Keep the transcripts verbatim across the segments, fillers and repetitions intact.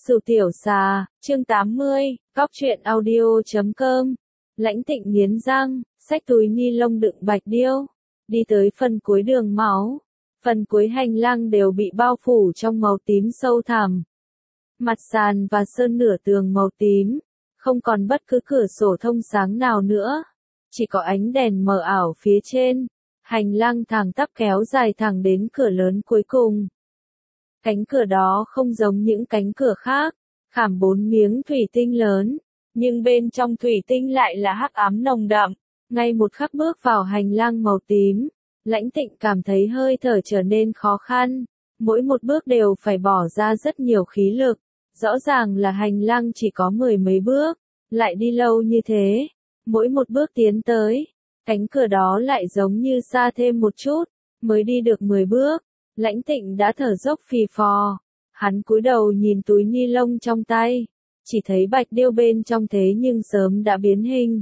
Sửu tiểu xà, chương tám mươi, góc truyện audio chấm com. Lãnh Tịnh nghiến răng, xách túi ni lông đựng bạch điêu, đi tới phần cuối đường máu. Phần cuối hành lang đều bị bao phủ trong màu tím sâu thẳm. Mặt sàn và sơn nửa tường màu tím, không còn bất cứ cửa sổ thông sáng nào nữa, chỉ có ánh đèn mờ ảo phía trên. Hành lang thẳng tắp kéo dài thẳng đến cửa lớn cuối cùng. Cánh cửa đó không giống những cánh cửa khác, khảm bốn miếng thủy tinh lớn, nhưng bên trong thủy tinh lại là hắc ám nồng đậm. Ngay một khắc bước vào hành lang màu tím, Lãnh Tịnh cảm thấy hơi thở trở nên khó khăn, mỗi một bước đều phải bỏ ra rất nhiều khí lực. Rõ ràng là hành lang chỉ có mười mấy bước, lại đi lâu như thế, mỗi một bước tiến tới, cánh cửa đó lại giống như xa thêm một chút, mới đi được mười bước. Lãnh Tịnh đã thở dốc phì phò, hắn cúi đầu nhìn túi ni lông trong tay, chỉ thấy bạch điêu bên trong thế nhưng sớm đã biến hình,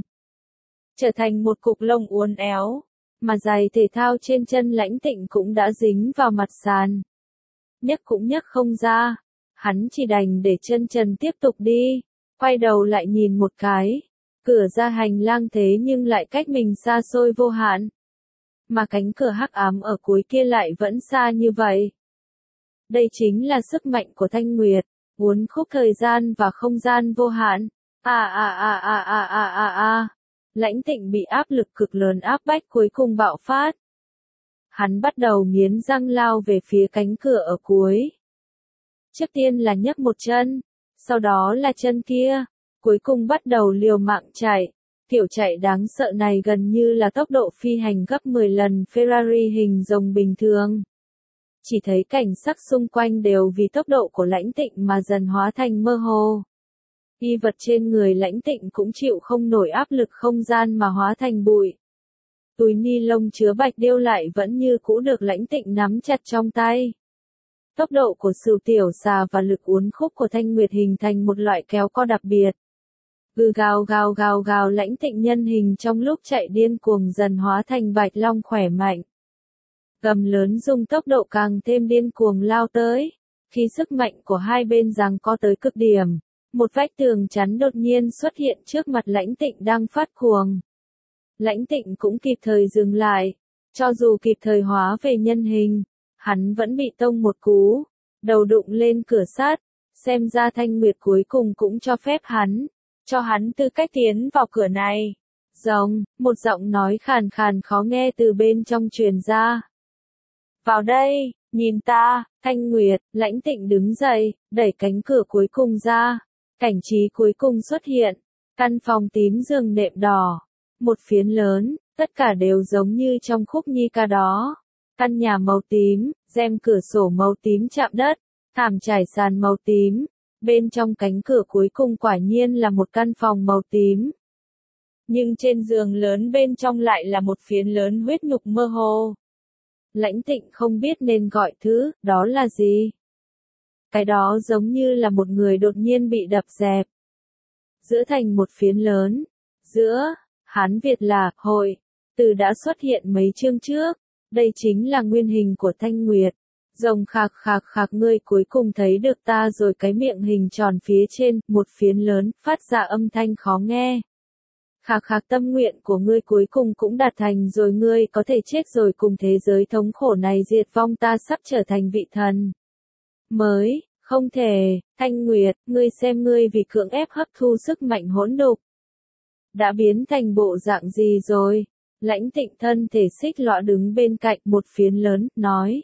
trở thành một cục lông uốn éo, mà giày thể thao trên chân Lãnh Tịnh cũng đã dính vào mặt sàn. Nhấc cũng nhấc không ra, hắn chỉ đành để chân trần tiếp tục đi, quay đầu lại nhìn một cái, cửa ra hành lang thế nhưng lại cách mình xa xôi vô hạn. Mà cánh cửa hắc ám ở cuối kia lại vẫn xa như vậy. Đây chính là sức mạnh của Thanh Nguyệt, uốn khúc thời gian và không gian vô hạn. À à à à à à à à. Lãnh Tịnh bị áp lực cực lớn áp bách cuối cùng bạo phát. Hắn bắt đầu nghiến răng lao về phía cánh cửa ở cuối. Trước tiên là nhấc một chân, sau đó là chân kia, cuối cùng bắt đầu liều mạng chạy. Kiểu chạy đáng sợ này gần như là tốc độ phi hành gấp mười lần Ferrari hình rồng bình thường. Chỉ thấy cảnh sắc xung quanh đều vì tốc độ của Lãnh Tịnh mà dần hóa thành mơ hồ. Y vật trên người Lãnh Tịnh cũng chịu không nổi áp lực không gian mà hóa thành bụi. Túi ni lông chứa bạch điêu lại vẫn như cũ được Lãnh Tịnh nắm chặt trong tay. Tốc độ của Sửu tiểu xà và lực uốn khúc của Thanh Nguyệt hình thành một loại kéo co đặc biệt. Gừ gào gào gào gào Lãnh Tịnh nhân hình trong lúc chạy điên cuồng dần hóa thành bạch long khỏe mạnh. Gầm lớn dùng tốc độ càng thêm điên cuồng lao tới. Khi sức mạnh của hai bên giằng co tới cực điểm, một vách tường chắn đột nhiên xuất hiện trước mặt Lãnh Tịnh đang phát cuồng. Lãnh Tịnh cũng kịp thời dừng lại, cho dù kịp thời hóa về nhân hình, hắn vẫn bị tông một cú, đầu đụng lên cửa sắt. Xem ra Thanh Nguyệt cuối cùng cũng cho phép hắn. Cho hắn tư cách tiến vào cửa này. Rồng, một giọng nói khàn khàn khó nghe từ bên trong truyền ra. Vào đây, nhìn ta, Thanh Nguyệt. Lãnh Tịnh đứng dậy, đẩy cánh cửa cuối cùng ra. Cảnh trí cuối cùng xuất hiện. Căn phòng tím giường nệm đỏ. Một phiến lớn, tất cả đều giống như trong khúc nhi ca đó. Căn nhà màu tím, rèm cửa sổ màu tím chạm đất, thảm trải sàn màu tím. Bên trong cánh cửa cuối cùng quả nhiên là một căn phòng màu tím. Nhưng trên giường lớn bên trong lại là một phiến lớn huyết nhục mơ hồ. Lãnh Tịnh không biết nên gọi thứ, đó là gì. Cái đó giống như là một người đột nhiên bị đập dẹp. Giữa thành một phiến lớn. Giữa, Hán Việt là, hội, từ đã xuất hiện mấy chương trước. Đây chính là nguyên hình của Thanh Nguyệt. Rồng khạc khạc khạc ngươi cuối cùng thấy được ta rồi, cái miệng hình tròn phía trên, một phiến lớn, phát ra âm thanh khó nghe. Khạc khạc tâm nguyện của ngươi cuối cùng cũng đạt thành rồi, ngươi có thể chết rồi, cùng thế giới thống khổ này diệt vong, ta sắp trở thành vị thần mới, không thể. Thanh Nguyệt, ngươi xem ngươi vì cưỡng ép hấp thu sức mạnh hỗn đục, đã biến thành bộ dạng gì rồi. Lãnh Tịnh thân thể xích lõa đứng bên cạnh một phiến lớn, nói.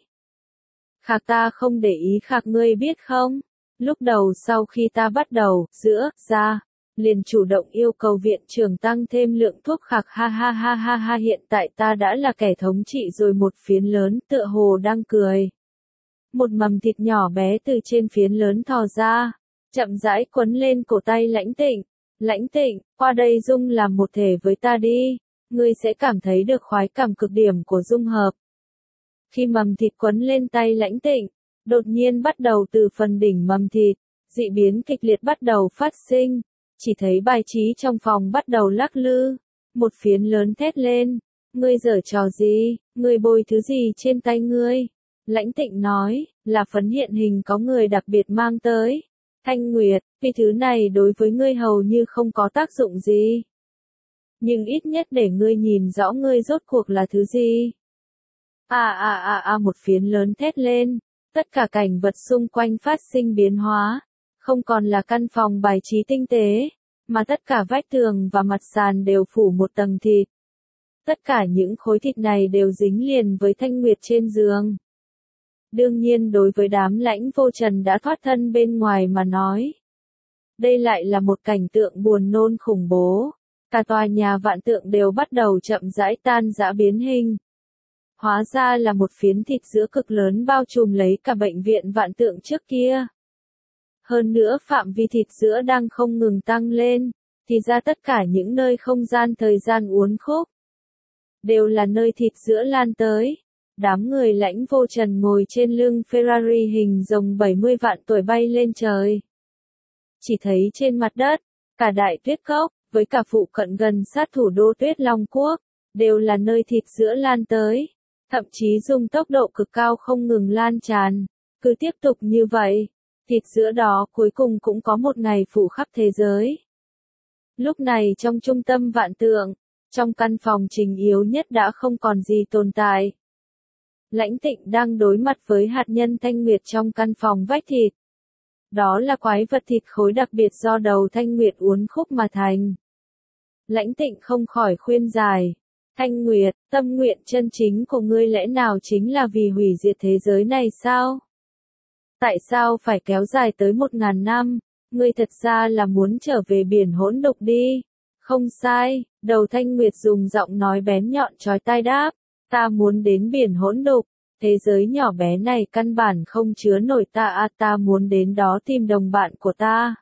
Khạc ta không để ý khạc ngươi biết không? Lúc đầu sau khi ta bắt đầu, giữa, ra, liền chủ động yêu cầu viện trưởng tăng thêm lượng thuốc khạc, ha ha ha ha ha, hiện tại ta đã là kẻ thống trị rồi. Một phiến lớn tựa hồ đang cười. Một mầm thịt nhỏ bé từ trên phiến lớn thò ra, chậm rãi quấn lên cổ tay Lãnh Tịnh. Lãnh Tịnh, qua đây dung làm một thể với ta đi, ngươi sẽ cảm thấy được khoái cảm cực điểm của dung hợp. Khi mầm thịt quấn lên tay Lãnh Tịnh, đột nhiên bắt đầu từ phần đỉnh mầm thịt, dị biến kịch liệt bắt đầu phát sinh, chỉ thấy bài trí trong phòng bắt đầu lắc lư, một phiến lớn thét lên, ngươi giở trò gì, ngươi bôi thứ gì trên tay ngươi? Lãnh Tịnh nói, là phấn hiện hình có người đặc biệt mang tới, Thanh Nguyệt, vì thứ này đối với ngươi hầu như không có tác dụng gì. Nhưng ít nhất để ngươi nhìn rõ ngươi rốt cuộc là thứ gì. À à à à một phiến lớn thét lên, tất cả cảnh vật xung quanh phát sinh biến hóa, không còn là căn phòng bài trí tinh tế, mà tất cả vách tường và mặt sàn đều phủ một tầng thịt. Tất cả những khối thịt này đều dính liền với Thanh Nguyệt trên giường. Đương nhiên đối với đám Lãnh Vô Trần đã thoát thân bên ngoài mà nói. Đây lại là một cảnh tượng buồn nôn khủng bố. Cả tòa nhà Vạn Tượng đều bắt đầu chậm rãi tan rã biến hình. Hóa ra là một phiến thịt sữa cực lớn bao trùm lấy cả bệnh viện Vạn Tượng trước kia. Hơn nữa phạm vi thịt sữa đang không ngừng tăng lên, thì ra tất cả những nơi không gian thời gian uốn khúc đều là nơi thịt sữa lan tới. Đám người Lãnh Vô Trần ngồi trên lưng Ferrari hình rồng bảy mươi vạn tuổi bay lên trời. Chỉ thấy trên mặt đất, cả đại tuyết cốc, với cả phụ cận gần sát thủ đô Tuyết Long Quốc, đều là nơi thịt sữa lan tới. Thậm chí dùng tốc độ cực cao không ngừng lan tràn. Cứ tiếp tục như vậy, thịt sữa đó cuối cùng cũng có một ngày phủ khắp thế giới. Lúc này trong trung tâm Vạn Tượng, trong căn phòng trình yếu nhất đã không còn gì tồn tại. Lãnh Tịnh đang đối mặt với hạt nhân Thanh Nguyệt trong căn phòng vách thịt. Đó là quái vật thịt khối đặc biệt do đầu Thanh Nguyệt uốn khúc mà thành. Lãnh Tịnh không khỏi khuyên giải. Thanh Nguyệt, tâm nguyện chân chính của ngươi lẽ nào chính là vì hủy diệt thế giới này sao? Tại sao phải kéo dài tới một ngàn năm? Ngươi thật ra là muốn trở về biển hỗn độn đi. Không sai, đầu Thanh Nguyệt dùng giọng nói bén nhọn chói tai đáp. Ta muốn đến biển hỗn độn, thế giới nhỏ bé này căn bản không chứa nổi ta à, ta muốn đến đó tìm đồng bạn của ta.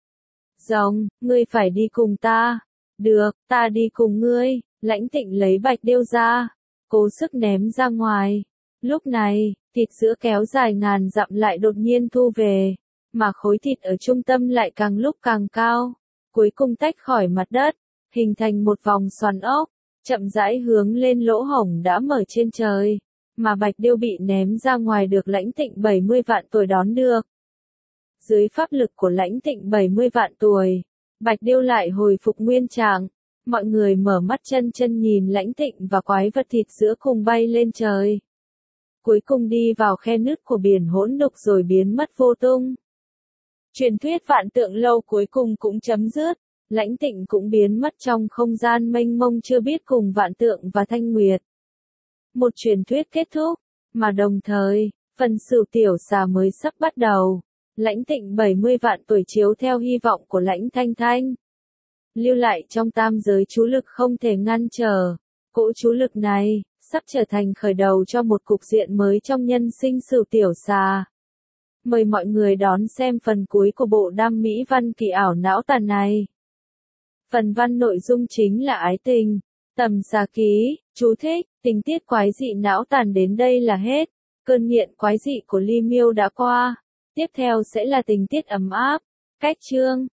Rồng, ngươi phải đi cùng ta. Được, ta đi cùng ngươi. Lãnh Tịnh lấy bạch điêu ra, cố sức ném ra ngoài. Lúc này, thịt sữa kéo dài ngàn dặm lại đột nhiên thu về, mà khối thịt ở trung tâm lại càng lúc càng cao, cuối cùng tách khỏi mặt đất, hình thành một vòng xoắn ốc, chậm rãi hướng lên lỗ hổng đã mở trên trời, mà bạch điêu bị ném ra ngoài được Lãnh Tịnh bảy mươi vạn tuổi đón được. Dưới pháp lực của Lãnh Tịnh bảy mươi vạn tuổi, bạch điêu lại hồi phục nguyên trạng. Mọi người mở mắt chân chân nhìn Lãnh Tịnh và quái vật thịt sữa cùng bay lên trời. Cuối cùng đi vào khe nứt của biển hỗn độn rồi biến mất vô tung. Truyền thuyết Vạn Tượng lâu cuối cùng cũng chấm dứt, Lãnh Tịnh cũng biến mất trong không gian mênh mông chưa biết cùng Vạn Tượng và Thanh Nguyệt. Một truyền thuyết kết thúc, mà đồng thời, phần Sửu Tiểu Xà mới sắp bắt đầu. Lãnh Tịnh bảy mươi vạn tuổi chiếu theo hy vọng của Lãnh Thanh Thanh. Lưu lại trong tam giới chú lực không thể ngăn trở. Cỗ chú lực này, sắp trở thành khởi đầu cho một cục diện mới trong nhân sinh Sửu Tiểu Xà. Mời mọi người đón xem phần cuối của bộ đam mỹ văn kỳ ảo não tàn này. Phần văn nội dung chính là ái tình, tầm xà ký, chú thích, tình tiết quái dị não tàn đến đây là hết. Cơn nghiện quái dị của Ly Miêu đã qua. Tiếp theo sẽ là tình tiết ấm áp. Cách chương.